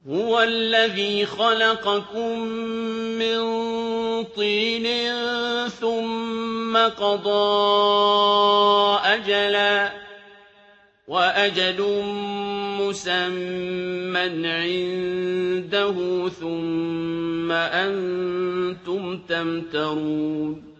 هُوَ الَّذِي خَلَقَكُم مِّن طِينٍ ثُمَّ قَضَىٰ أَجَلًا ۖ وَأَجَلٌ مُّسَمًّى عِندَهُ ثُمَّ أَنتُمْ تَمْتَرُونَ